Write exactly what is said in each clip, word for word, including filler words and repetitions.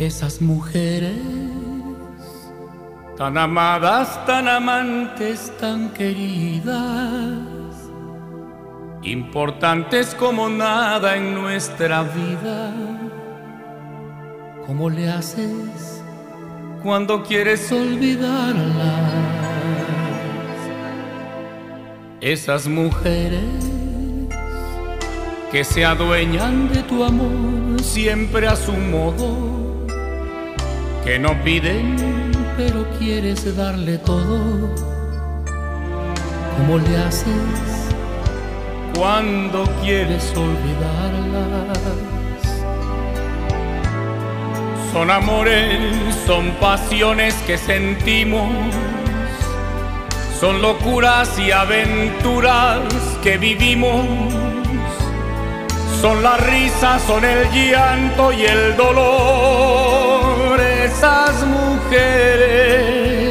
Esas mujeres tan amadas, tan amantes, tan queridas, importantes como nada en nuestra vida. ¿Cómo le haces cuando quieres olvidarlas? Esas mujeres que se adueñan de tu amor siempre a su modo, que no piden pero quieres darle todo. ¿Cómo le haces cuando quieres olvidarlas? Son amores, son pasiones que sentimos, son locuras y aventuras que vivimos, son la risa, son el llanto y el dolor. Esas mujeres,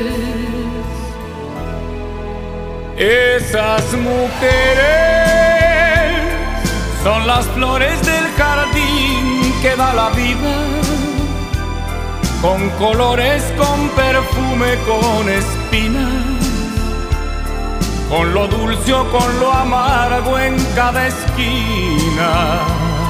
esas mujeres son las flores del jardín que da la vida, con colores, con perfume, con espinas, con lo dulce o con lo amargo en cada esquina.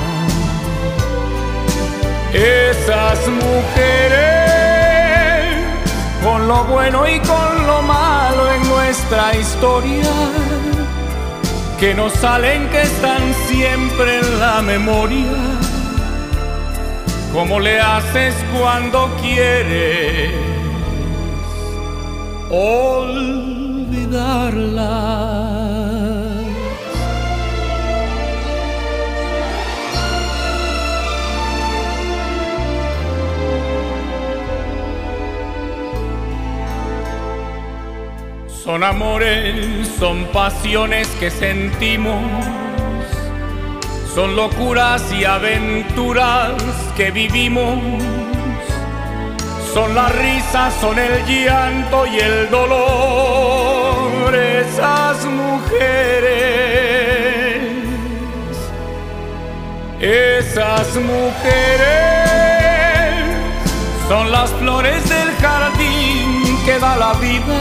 Esas mujeres, con lo bueno y con lo malo en nuestra historia, que no salen, que están siempre en la memoria. ¿Cómo le haces cuando quieres olvidarla? Son amores, son pasiones que sentimos, son locuras y aventuras que vivimos, son la risa, son el llanto y el dolor. Esas mujeres, esas mujeres son las flores del jardín que da la vida,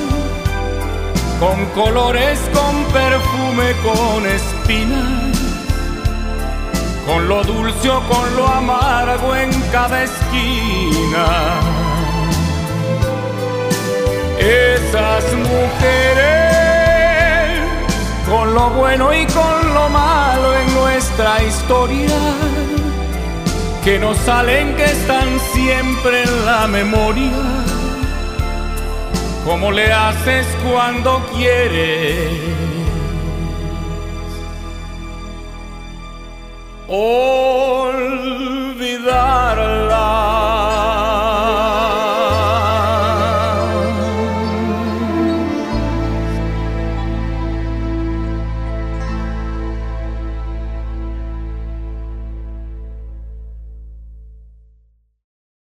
con colores, con perfume, con espinas, con lo dulce o con lo amargo en cada esquina. Esas mujeres, con lo bueno y con lo malo en nuestra historia, que no salen, que están siempre en la memoria. ¿Cómo le haces cuando quieres? Oh